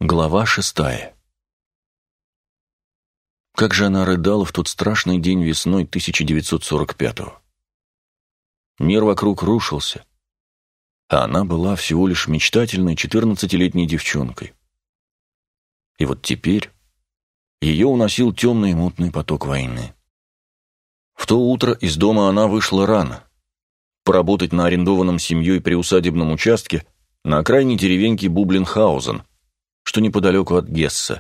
Глава 6. Как же она рыдала в тот страшный день весной 1945-го. Мир вокруг рушился, а она была всего лишь мечтательной 14-летней девчонкой. И вот теперь ее уносил темный и мутный поток войны. В то утро из дома она вышла рано, поработать на арендованном семьей приусадебном участке на окраине деревеньки Бублинхаузен, что неподалеку от Гесса.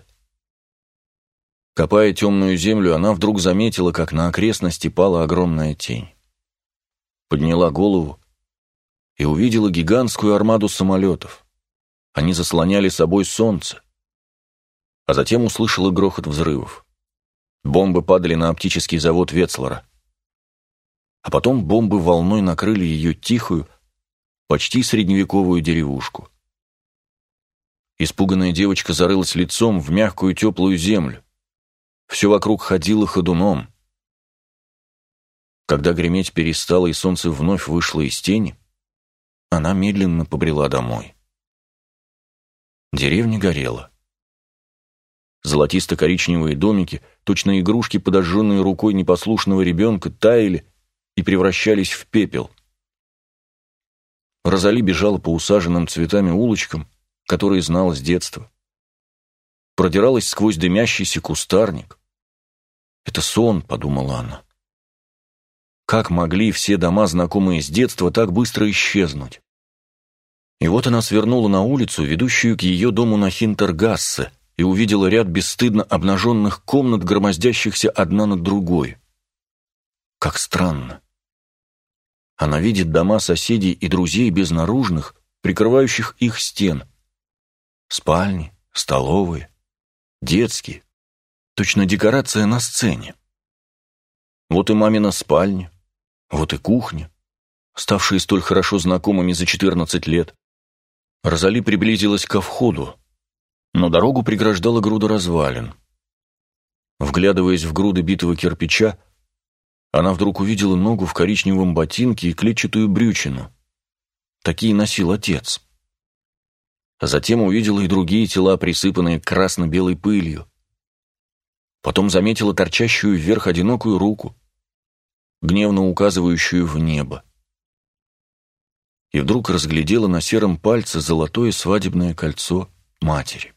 Копая темную землю, она вдруг заметила, как на окрестности пала огромная тень. Подняла голову и увидела гигантскую армаду самолетов. Они заслоняли собой солнце. А затем услышала грохот взрывов. Бомбы падали на оптический завод Ветцлера. А потом бомбы волной накрыли ее тихую, почти средневековую деревушку. Испуганная девочка зарылась лицом в мягкую теплую землю. Все вокруг ходило ходуном. Когда греметь перестало и солнце вновь вышло из тени, она медленно побрела домой. Деревня горела. Золотисто-коричневые домики, точно игрушки, подожженные рукой непослушного ребенка, таяли и превращались в пепел. Розали бежала по усаженным цветами улочкам, которые знала с детства. Продиралась сквозь дымящийся кустарник. «Это сон», — подумала она. Как могли все дома, знакомые с детства, так быстро исчезнуть? И вот она свернула на улицу, ведущую к ее дому на Хинтергассе, и увидела ряд бесстыдно обнаженных комнат, громоздящихся одна над другой. Как странно. Она видит дома соседей и друзей без наружных, прикрывающих их стен. Спальни, столовые, детские. Точно декорация на сцене. Вот и мамина спальня, вот и кухня, ставшие столь хорошо знакомыми за 14 лет. Розали приблизилась ко входу, но дорогу преграждала груда развалин. Вглядываясь в груды битого кирпича, она вдруг увидела ногу в коричневом ботинке и клетчатую брючину. Такие носил отец. А затем увидела и другие тела, присыпанные красно-белой пылью. Потом заметила торчащую вверх одинокую руку, гневно указывающую в небо. И вдруг разглядела на сером пальце золотое свадебное кольцо матери.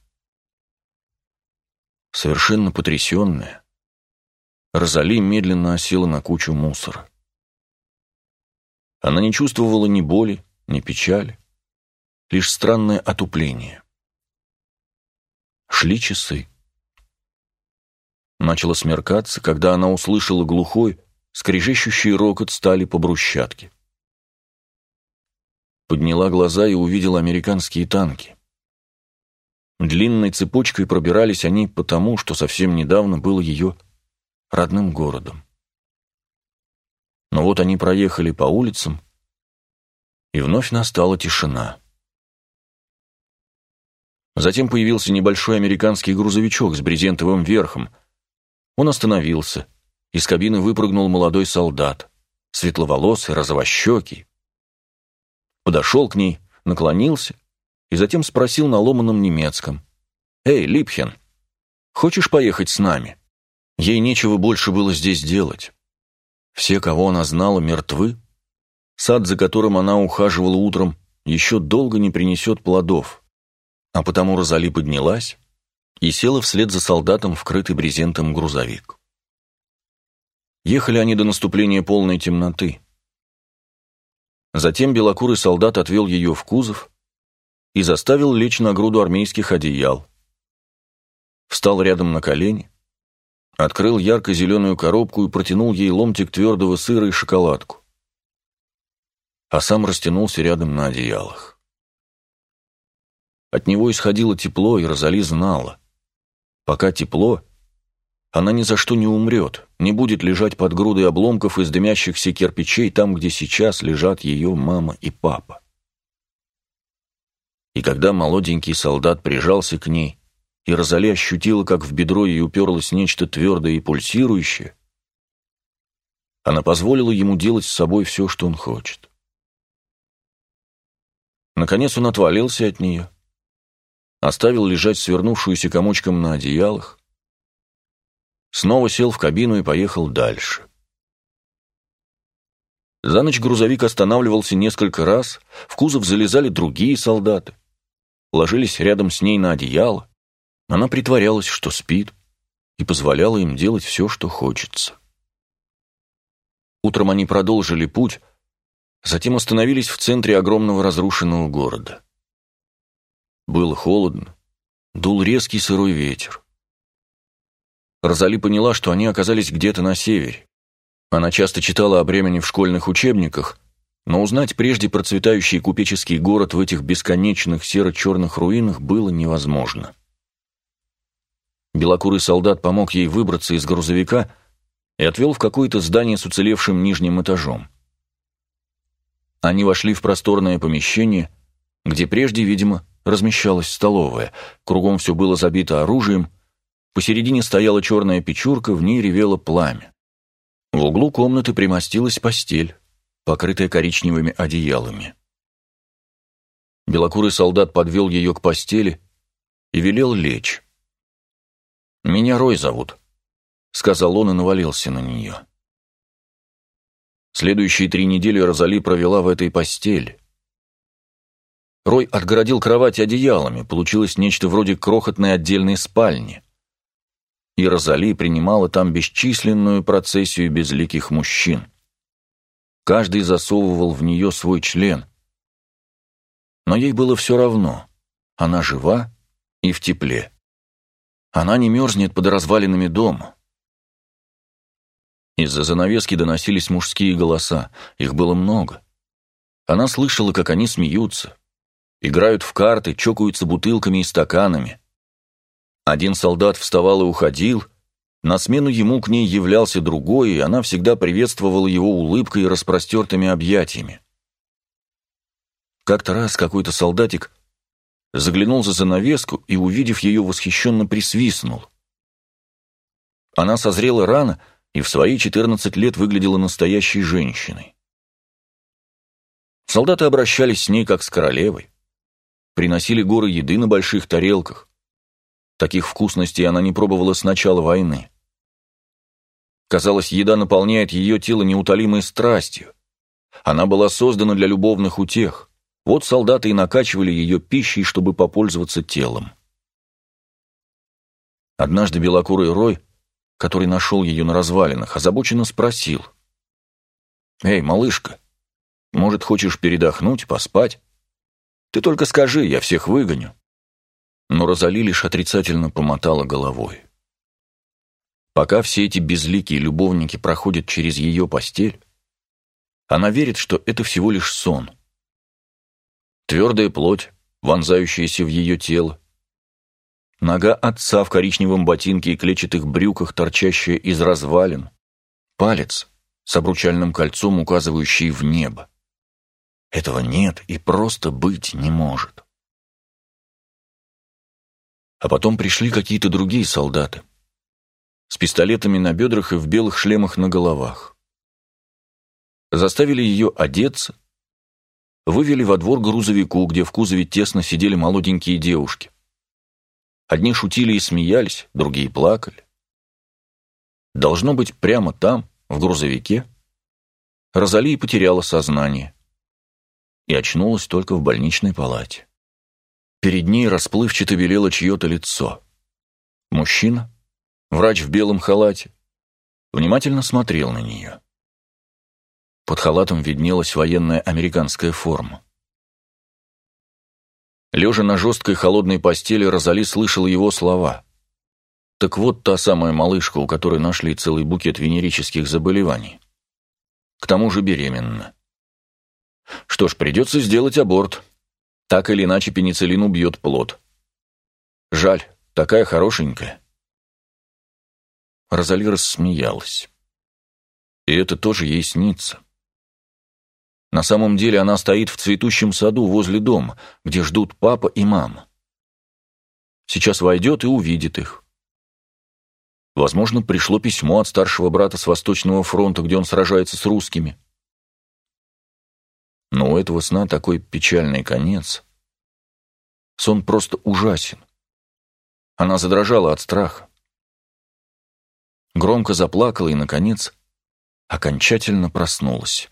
Совершенно потрясенная, Розали медленно осела на кучу мусора. Она не чувствовала ни боли, ни печали, лишь странное отупление. Шли часы. Начало смеркаться, когда она услышала глухой, скрежещущий рокот стали по брусчатке. Подняла глаза и увидела американские танки. Длинной цепочкой пробирались они потому, что совсем недавно было ее родным городом. Но вот они проехали по улицам, и вновь настала тишина. Затем появился небольшой американский грузовичок с брезентовым верхом. Он остановился. Из кабины выпрыгнул молодой солдат, светловолосый, розовощекий. Подошел к ней, наклонился и затем спросил на ломаном немецком: «Эй, Липхен, хочешь поехать с нами?» Ей нечего больше было здесь делать. Все, кого она знала, мертвы. Сад, за которым она ухаживала утром, еще долго не принесет плодов. А потому Розали поднялась и села вслед за солдатом в крытый брезентом грузовик. Ехали они до наступления полной темноты. Затем белокурый солдат отвел ее в кузов и заставил лечь на груду армейских одеял. Встал рядом на колени, открыл ярко-зеленую коробку и протянул ей ломтик твердого сыра и шоколадку. А сам растянулся рядом на одеялах. От него исходило тепло, и Розали знала: пока тепло, она ни за что не умрет, не будет лежать под грудой обломков из дымящихся кирпичей там, где сейчас лежат ее мама и папа. И когда молоденький солдат прижался к ней, и Розали ощутила, как в бедро ей уперлось нечто твердое и пульсирующее, она позволила ему делать с собой все, что он хочет. Наконец он отвалился от нее, оставил лежать свернувшуюся комочком на одеялах, снова сел в кабину и поехал дальше. За ночь грузовик останавливался несколько раз, в кузов залезали другие солдаты, ложились рядом с ней на одеяло, она притворялась, что спит, и позволяла им делать все, что хочется. Утром они продолжили путь, затем остановились в центре огромного разрушенного города. Было холодно, дул резкий сырой ветер. Розали поняла, что они оказались где-то на севере. Она часто читала о Бремени в школьных учебниках, но узнать прежде процветающий купеческий город в этих бесконечных серо-черных руинах было невозможно. Белокурый солдат помог ей выбраться из грузовика и отвел в какое-то здание с уцелевшим нижним этажом. Они вошли в просторное помещение, где прежде, видимо, размещалась столовая. Кругом все было забито оружием, посередине стояла черная печурка, в ней ревело пламя. В углу комнаты примостилась постель, покрытая коричневыми одеялами. Белокурый солдат подвел ее к постели и велел лечь. «Меня Рой зовут», — сказал он и навалился на нее. Следующие 3 недели Розали провела в этой постели. Рой отгородил кровать одеялами, получилось нечто вроде крохотной отдельной спальни. И Розали принимала там бесчисленную процессию безликих мужчин. Каждый засовывал в нее свой член. Но ей было все равно. Она жива и в тепле. Она не мерзнет под развалинами дома. Из-за занавески доносились мужские голоса. Их было много. Она слышала, как они смеются, играют в карты, чокаются бутылками и стаканами. Один солдат вставал и уходил, на смену ему к ней являлся другой, и она всегда приветствовала его улыбкой и распростертыми объятиями. Как-то раз какой-то солдатик заглянул за занавеску и, увидев ее, восхищенно присвистнул. Она созрела рано и в свои 14 лет выглядела настоящей женщиной. Солдаты обращались с ней как с королевой, приносили горы еды на больших тарелках. Таких вкусностей она не пробовала с начала войны. Казалось, еда наполняет ее тело неутолимой страстью. Она была создана для любовных утех. Вот солдаты и накачивали ее пищей, чтобы попользоваться телом. Однажды белокурый Рой, который нашел ее на развалинах, озабоченно спросил: «Эй, малышка, может, хочешь передохнуть, поспать? Ты только скажи, я всех выгоню». Но Розали лишь отрицательно помотала головой. Пока все эти безликие любовники проходят через ее постель, она верит, что это всего лишь сон. Твердая плоть, вонзающаяся в ее тело, нога отца в коричневом ботинке и клетчатых брюках, торчащая из развалин, палец с обручальным кольцом, указывающий в небо. Этого нет и просто быть не может. А потом пришли какие-то другие солдаты с пистолетами на бедрах и в белых шлемах на головах. Заставили ее одеться, вывели во двор грузовику, где в кузове тесно сидели молоденькие девушки. Одни шутили и смеялись, другие плакали. Должно быть, прямо там, в грузовике, Розали потеряла сознание и очнулась только в больничной палате. Перед ней расплывчато белело чье-то лицо. Мужчина, врач в белом халате, внимательно смотрел на нее. Под халатом виднелась военная американская форма. Лежа на жесткой холодной постели, Розали слышала его слова. Так вот та самая малышка, у которой нашли целый букет венерических заболеваний. К тому же беременна. Что ж, придется сделать аборт. Так или иначе пенициллин убьет плод. Жаль, такая хорошенькая. Розали рассмеялась. И это тоже ей снится. На самом деле она стоит в цветущем саду возле дома, где ждут папа и мама. Сейчас войдет и увидит их. Возможно, пришло письмо от старшего брата с Восточного фронта, где он сражается с русскими. Но у этого сна такой печальный конец. Сон просто ужасен. Она задрожала от страха. Громко заплакала и, наконец, окончательно проснулась.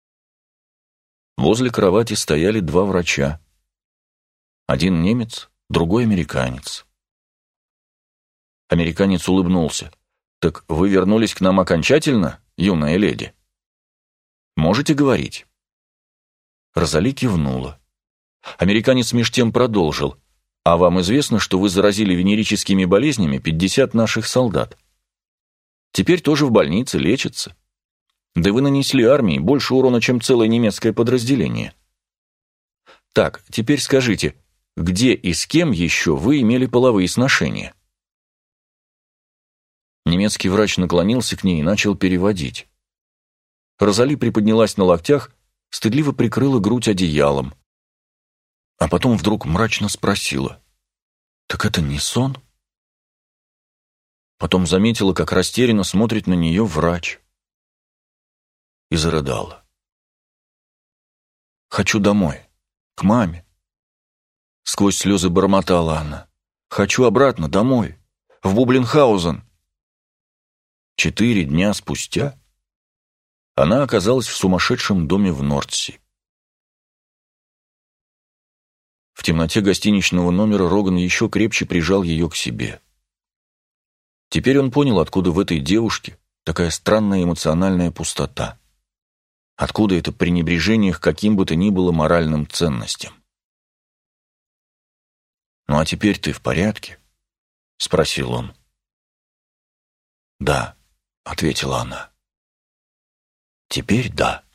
Возле кровати стояли два врача. Один немец, другой американец. Американец улыбнулся. «Так вы вернулись к нам окончательно, юная леди? Можете говорить?» Розали кивнула. Американец меж тем продолжил. «А вам известно, что вы заразили венерическими болезнями 50 наших солдат? Теперь тоже в больнице лечатся. Да вы нанесли армии больше урона, чем целое немецкое подразделение. Так, теперь скажите, где и с кем еще вы имели половые сношения?» Немецкий врач наклонился к ней и начал переводить. Розали приподнялась на локтях, стыдливо прикрыла грудь одеялом. А потом вдруг мрачно спросила: «Так это не сон?» Потом заметила, как растерянно смотрит на нее врач. И зарыдала. «Хочу домой, к маме». Сквозь слезы бормотала она. «Хочу обратно, домой, в Бублинхаузен». 4 дня спустя она оказалась в сумасшедшем доме в Нордси. В темноте гостиничного номера Роган еще крепче прижал ее к себе. Теперь он понял, откуда в этой девушке такая странная эмоциональная пустота. Откуда это пренебрежение к каким бы то ни было моральным ценностям. «Ну а теперь ты в порядке?» — спросил он. «Да», — ответила она. «Теперь да».